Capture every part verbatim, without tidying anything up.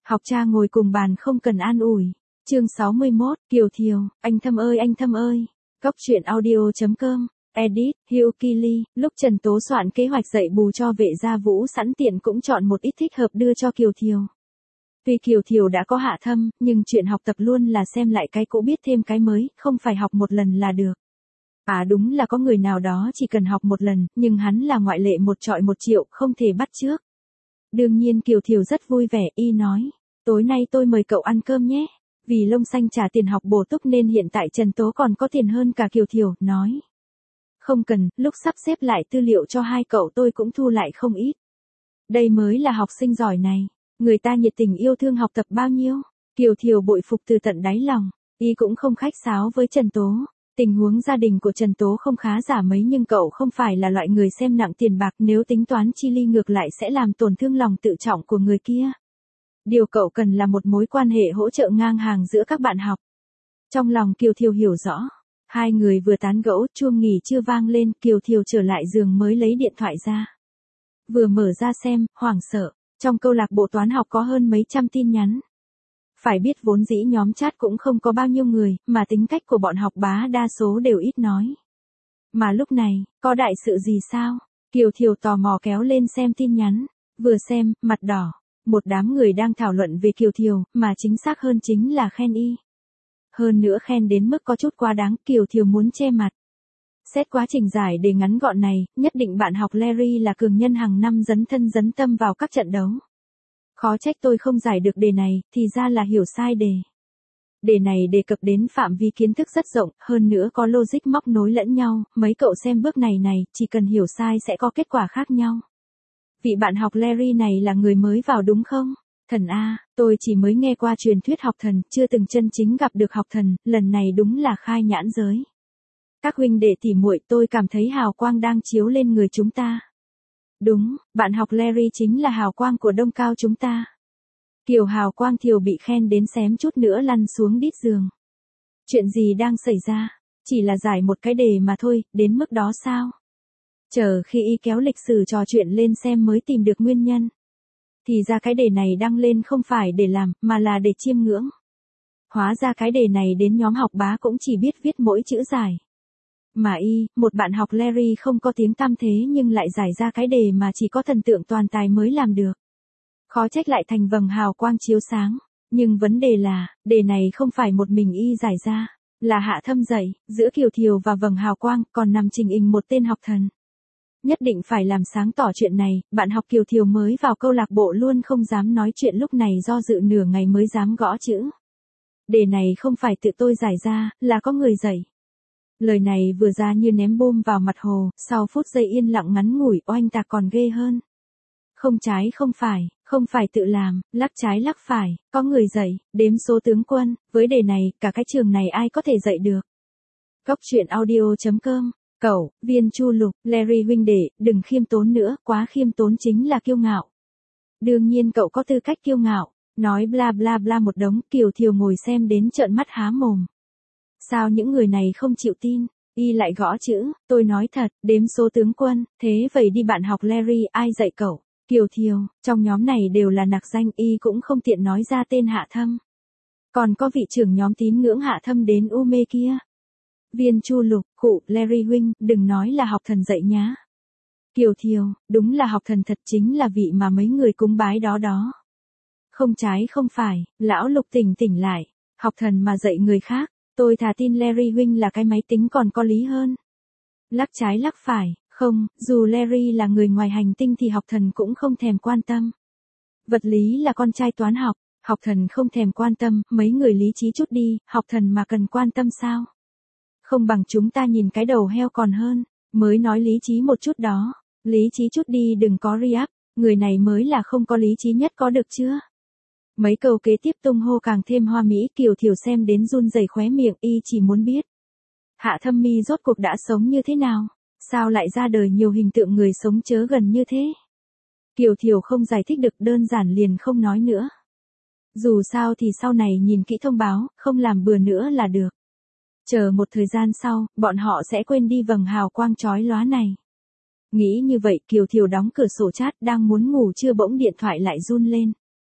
Học cha ngồi cùng bàn không cần an ủi. Chương sáu mươi mốt, Kiều Thiều, anh Thâm ơi anh Thâm ơi. Góc truyện audio.com, edit, Hugh Keely. Lúc Trần Tố soạn kế hoạch dạy bù cho vệ gia Vũ sẵn tiện cũng chọn một ít thích hợp đưa cho Kiều Thiều. Tuy Kiều Thiều đã có Hạ Thâm, nhưng chuyện học tập luôn là xem lại cái cũ biết thêm cái mới, không phải học một lần là được. À đúng là có người nào đó chỉ cần học một lần, nhưng hắn là ngoại lệ một trọi một triệu, không thể bắt chước. Đương nhiên Kiều Thiều rất vui vẻ, y nói, tối nay tôi mời cậu ăn cơm nhé. Vì Lông Xanh trả tiền học bổ túc nên hiện tại Trần Tố còn có tiền hơn cả Kiều Thiều, nói. Không cần, lúc sắp xếp lại tư liệu cho hai cậu tôi cũng thu lại không ít. Đây mới là học sinh giỏi này, người ta nhiệt tình yêu thương học tập bao nhiêu. Kiều Thiều bội phục từ tận đáy lòng, y cũng không khách sáo với Trần Tố. Tình huống gia đình của Trần Tố không khá giả mấy nhưng cậu không phải là loại người xem nặng tiền bạc, nếu tính toán chi ly ngược lại sẽ làm tổn thương lòng tự trọng của người kia. Điều cậu cần là một mối quan hệ hỗ trợ ngang hàng giữa các bạn học. Trong lòng Kiều Thiều hiểu rõ, hai người vừa tán gẫu, chuông nghỉ chưa vang lên, Kiều Thiều trở lại giường mới lấy điện thoại ra. Vừa mở ra xem, hoảng sợ, trong câu lạc bộ toán học có hơn mấy trăm tin nhắn. Phải biết vốn dĩ nhóm chat cũng không có bao nhiêu người, mà tính cách của bọn học bá đa số đều ít nói. Mà lúc này, có đại sự gì sao? Kiều Thiều tò mò kéo lên xem tin nhắn, vừa xem, mặt đỏ. Một đám người đang thảo luận về Kiều Thiều, mà chính xác hơn chính là khen y. Hơn nữa khen đến mức có chút quá đáng, Kiều Thiều muốn che mặt. Xét quá trình giải đề ngắn gọn này, nhất định bạn học Larry là cường nhân hàng năm dấn thân dấn tâm vào các trận đấu. Khó trách tôi không giải được đề này, thì ra là hiểu sai đề. Đề này đề cập đến phạm vi kiến thức rất rộng, hơn nữa có logic móc nối lẫn nhau, mấy cậu xem bước này này, chỉ cần hiểu sai sẽ có kết quả khác nhau. Vị bạn học Larry này là người mới vào đúng không? Thần A, tôi chỉ mới nghe qua truyền thuyết học thần, chưa từng chân chính gặp được học thần, lần này đúng là khai nhãn giới. Các huynh đệ tỉ muội, tôi cảm thấy hào quang đang chiếu lên người chúng ta. Đúng, bạn học Larry chính là hào quang của Đông Cao chúng ta. Kiều hào quang Thiều bị khen đến xém chút nữa lăn xuống đít giường. Chuyện gì đang xảy ra? Chỉ là giải một cái đề mà thôi, đến mức đó sao? Chờ khi y kéo lịch sử trò chuyện lên xem mới tìm được nguyên nhân. Thì ra cái đề này đăng lên không phải để làm, mà là để chiêm ngưỡng. Hóa ra cái đề này đến nhóm học bá cũng chỉ biết viết mỗi chữ giải. Mà y, một bạn học Larry không có tiếng tăm thế nhưng lại giải ra cái đề mà chỉ có thần tượng toàn tài mới làm được. Khó trách lại thành vầng hào quang chiếu sáng. Nhưng vấn đề là, đề này không phải một mình y giải ra, là Hạ Thâm dạy, giữa Kiều Thiều và vầng hào quang còn nằm trình hình một tên học thần. Nhất định phải làm sáng tỏ chuyện này, bạn học Kiều Thiều mới vào câu lạc bộ luôn không dám nói chuyện, lúc này do dự nửa ngày mới dám gõ chữ. Đề này không phải tự tôi giải ra, là có người dạy. Lời này vừa ra như ném bom vào mặt Hồ, sau phút giây yên lặng ngắn ngủi, oanh tạc còn ghê hơn. Không trái không phải, không phải tự làm, lắc trái lắc phải, có người dạy, đếm số tướng quân, với đề này, cả cái trường này ai có thể dạy được. Góc truyện audio.com. Cậu, Viên Chu Lục, Larry huynh đệ, đừng khiêm tốn nữa, quá khiêm tốn chính là kiêu ngạo. Đương nhiên cậu có tư cách kiêu ngạo, nói bla bla bla một đống, Kiều Thiều ngồi xem đến trợn mắt há mồm. Sao những người này không chịu tin, y lại gõ chữ, tôi nói thật, đếm số tướng quân, thế vậy đi bạn học Larry, ai dạy cậu? Kiều Thiều, trong nhóm này đều là nặc danh, y cũng không tiện nói ra tên Hạ Thâm. Còn có vị trưởng nhóm tín ngưỡng Hạ Thâm đến u mê kia. Viên Chu Lục, khụ, Larry huynh, đừng nói là học thần dạy nhá. Kiều Thiều, đúng là học thần thật, chính là vị mà mấy người cúng bái đó đó. Không trái không phải, lão Lục tỉnh tỉnh lại, học thần mà dạy người khác, tôi thà tin Larry huynh là cái máy tính còn có lý hơn. Lắc trái lắc phải, không, dù Larry là người ngoài hành tinh thì học thần cũng không thèm quan tâm. Vật lý là con trai toán học, học thần không thèm quan tâm, mấy người lý trí chút đi, học thần mà cần quan tâm sao? Không bằng chúng ta nhìn cái đầu heo còn hơn, mới nói lý trí một chút đó, lý trí chút đi đừng có re-up, người này mới là không có lý trí nhất có được chưa? Mấy câu kế tiếp tung hô càng thêm hoa mỹ, Kiều Thiều xem đến run rẩy khóe miệng, y chỉ muốn biết. Hạ Thâm mi rốt cuộc đã sống như thế nào? Sao lại ra đời nhiều hình tượng người sống chớ gần như thế? Kiều Thiều không giải thích được, đơn giản liền không nói nữa. Dù sao thì sau này nhìn kỹ thông báo, không làm bừa nữa là được. Chờ một thời gian sau, bọn họ sẽ quên đi vầng hào quang chói lóa này. Nghĩ như vậy, Kiều Thiều đóng cửa sổ chat, đang muốn ngủ trưa bỗng điện thoại lại run lên.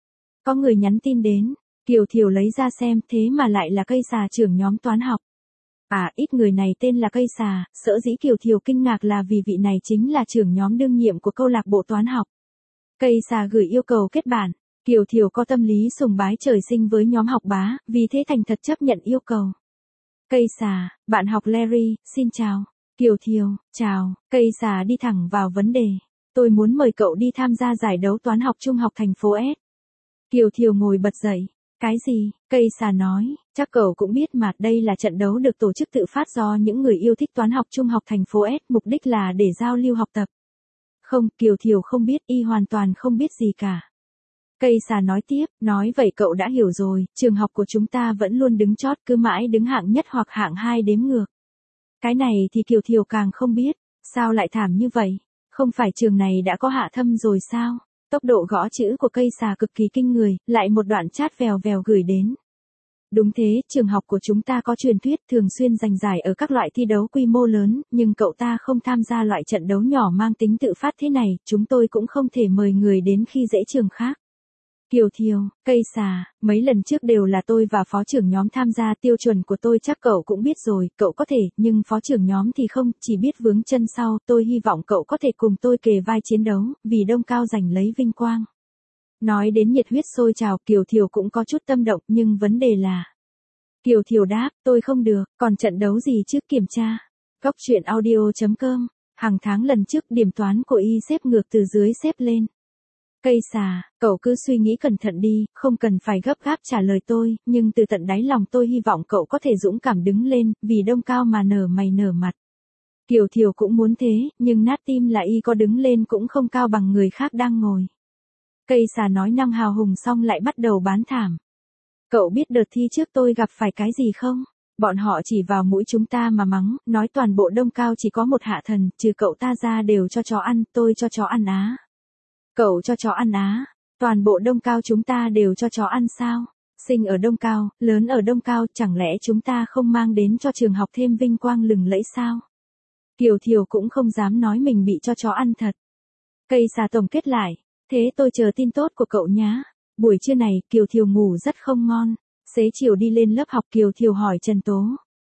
Có người nhắn tin đến, Kiều Thiều lấy ra xem, thế mà lại là cây xà trưởng nhóm toán học. À, ít người này tên là cây xà, sở dĩ Kiều Thiều kinh ngạc là vì vị này chính là trưởng nhóm đương nhiệm của câu lạc bộ toán học. Cây xà gửi yêu cầu kết bạn. Kiều Thiều có tâm lý sùng bái trời sinh với nhóm học bá, vì thế thành thật chấp nhận yêu cầu. Cây xà, bạn học Larry, xin chào. Kiều Thiều, chào. Cây xà đi thẳng vào vấn đề. Tôi muốn mời cậu đi tham gia giải đấu toán học trung học thành phố S. Kiều Thiều ngồi bật dậy. Cái gì? Cây xà nói, chắc cậu cũng biết mà, đây là trận đấu được tổ chức tự phát do những người yêu thích toán học trung học thành phố S, mục đích là để giao lưu học tập. Không, Kiều Thiều không biết, y hoàn toàn không biết gì cả. Cây xà nói tiếp, nói vậy cậu đã hiểu rồi, trường học của chúng ta vẫn luôn đứng chót, cứ mãi đứng hạng nhất hoặc hạng hai đếm ngược. Cái này thì Kiều Thiều càng không biết, sao lại thảm như vậy? Không phải trường này đã có Hạ Thâm rồi sao? Tốc độ gõ chữ của cây xà cực kỳ kinh người, lại một đoạn chat vèo vèo gửi đến. Đúng thế, trường học của chúng ta có truyền thuyết thường xuyên giành giải ở các loại thi đấu quy mô lớn, nhưng cậu ta không tham gia loại trận đấu nhỏ mang tính tự phát thế này, chúng tôi cũng không thể mời người đến khi dễ trường khác. Kiều Thiều, cây xà, mấy lần trước đều là tôi và phó trưởng nhóm tham gia, tiêu chuẩn của tôi chắc cậu cũng biết rồi, cậu có thể, nhưng phó trưởng nhóm thì không, chỉ biết vướng chân sau, tôi hy vọng cậu có thể cùng tôi kề vai chiến đấu, vì Đông Cao giành lấy vinh quang. Nói đến nhiệt huyết sôi trào, Kiều Thiều cũng có chút tâm động, nhưng vấn đề là... Kiều Thiều đáp, tôi không được, còn trận đấu gì trước kiểm tra. Góc truyện audio chấm com, hàng tháng lần trước điểm toán của y xếp ngược từ dưới xếp lên. Cây xà, cậu cứ suy nghĩ cẩn thận đi, không cần phải gấp gáp trả lời tôi, nhưng từ tận đáy lòng tôi hy vọng cậu có thể dũng cảm đứng lên, vì Đông Cao mà nở mày nở mặt. Kiều Thiều cũng muốn thế, nhưng nát tim là y có đứng lên cũng không cao bằng người khác đang ngồi. Cây xà nói năng hào hùng xong lại bắt đầu bán thảm. Cậu biết đợt thi trước tôi gặp phải cái gì không? Bọn họ chỉ vào mũi chúng ta mà mắng, nói toàn bộ Đông Cao chỉ có một Hạ Thần, trừ cậu ta ra đều cho chó ăn, tôi cho chó ăn á. Cậu cho chó ăn á? Toàn bộ Đông Cao chúng ta đều cho chó ăn sao? Sinh ở Đông Cao, lớn ở Đông Cao, chẳng lẽ chúng ta không mang đến cho trường học thêm vinh quang lừng lẫy sao? Kiều Thiều cũng không dám nói mình bị cho chó ăn thật. Cây xà tổng kết lại, thế tôi chờ tin tốt của cậu nhá. Buổi trưa này, Kiều Thiều ngủ rất không ngon. Xế chiều đi lên lớp học, Kiều Thiều hỏi Trần Tố.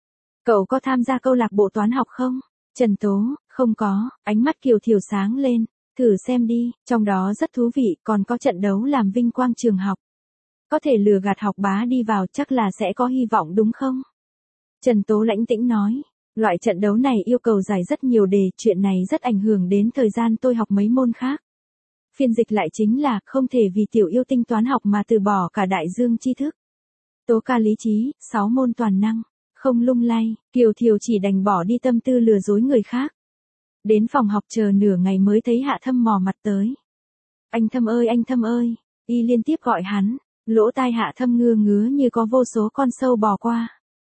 Cậu có tham gia câu lạc bộ toán học không? Trần Tố, không có, ánh mắt Kiều Thiều sáng lên. Thử xem đi, trong đó rất thú vị, còn có trận đấu làm vinh quang trường học. Có thể lừa gạt học bá đi vào, chắc là sẽ có hy vọng đúng không? Trần Tố lãnh tĩnh nói, loại trận đấu này yêu cầu giải rất nhiều đề, chuyện này rất ảnh hưởng đến thời gian tôi học mấy môn khác. Phiên dịch lại chính là, không thể vì tiểu yêu tinh toán học mà từ bỏ cả đại dương tri thức. Tố ca lý trí, sáu môn toàn năng, không lung lay, Kiều Thiều chỉ đành bỏ đi tâm tư lừa dối người khác. Đến phòng học chờ nửa ngày mới thấy Hạ Thâm mò mặt tới. Anh Thâm ơi anh Thâm ơi, y liên tiếp gọi hắn, lỗ tai Hạ Thâm ngưa ngứa như có vô số con sâu bò qua.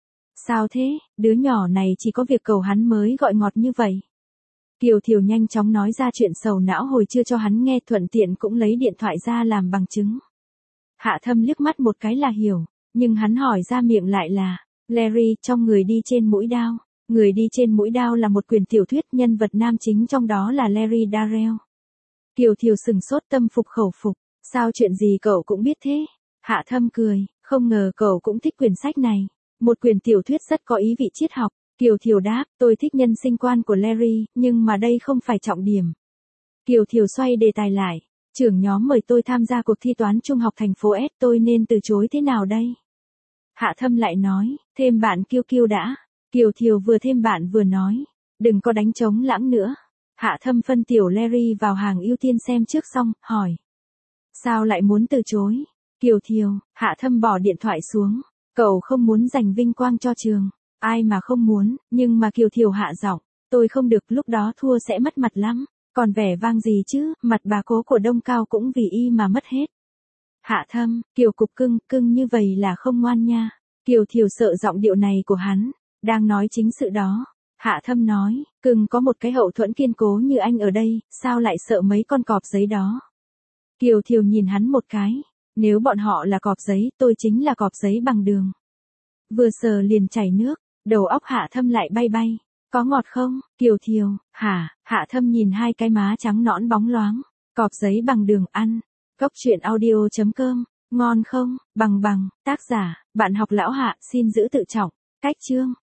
Sao thế, đứa nhỏ này chỉ có việc cầu hắn mới gọi ngọt như vậy. Kiều Thiều nhanh chóng nói ra chuyện sầu não hồi chưa cho hắn nghe, thuận tiện cũng lấy điện thoại ra làm bằng chứng. Hạ Thâm liếc mắt một cái là hiểu, nhưng hắn hỏi ra miệng lại là, Larry trong Người đi trên mũi đao. Người đi trên mũi đao là một quyển tiểu thuyết, nhân vật nam chính trong đó là Larry Darrell. Kiều Thiều sừng sốt, tâm phục khẩu phục, sao chuyện gì cậu cũng biết thế? Hạ Thâm cười, không ngờ cậu cũng thích quyển sách này, một quyển tiểu thuyết rất có ý vị triết học. Kiều Thiều đáp, tôi thích nhân sinh quan của Larry, nhưng mà đây không phải trọng điểm. Kiều Thiều xoay đề tài lại, trưởng nhóm mời tôi tham gia cuộc thi toán trung học thành phố S, tôi nên từ chối thế nào đây? Hạ Thâm lại nói, thêm bạn Kiêu Kiêu đã. Kiều Thiều vừa thêm bạn vừa nói, đừng có đánh trống lãng nữa. Hạ Thâm phân tiểu Larry vào hàng ưu tiên xem trước xong, hỏi. Sao lại muốn từ chối? Kiều Thiều, Hạ Thâm bỏ điện thoại xuống, cậu không muốn giành vinh quang cho trường. Ai mà không muốn, nhưng mà Kiều Thiều hạ giọng, tôi không được, lúc đó thua sẽ mất mặt lắm. Còn vẻ vang gì chứ, mặt bà cố của Đông Cao cũng vì y mà mất hết. Hạ Thâm, Kiều cục cưng, cưng như vậy là không ngoan nha. Kiều Thiều sợ giọng điệu này của hắn, đang nói chính sự đó. Hạ Thâm nói, cưng có một cái hậu thuẫn kiên cố như anh ở đây, sao lại sợ mấy con cọp giấy đó. Kiều Thiều nhìn hắn một cái, nếu bọn họ là cọp giấy, tôi chính là cọp giấy bằng đường. Vừa sờ liền chảy nước, đầu óc Hạ Thâm lại bay bay. Có ngọt không, Kiều Thiều? Hả? Hạ Thâm nhìn hai cái má trắng nõn bóng loáng. Cọp giấy bằng đường ăn. Góc truyện audio chấm com Ngon không? Bằng bằng, tác giả, bạn học lão hạ, xin giữ tự trọng. Cách chương.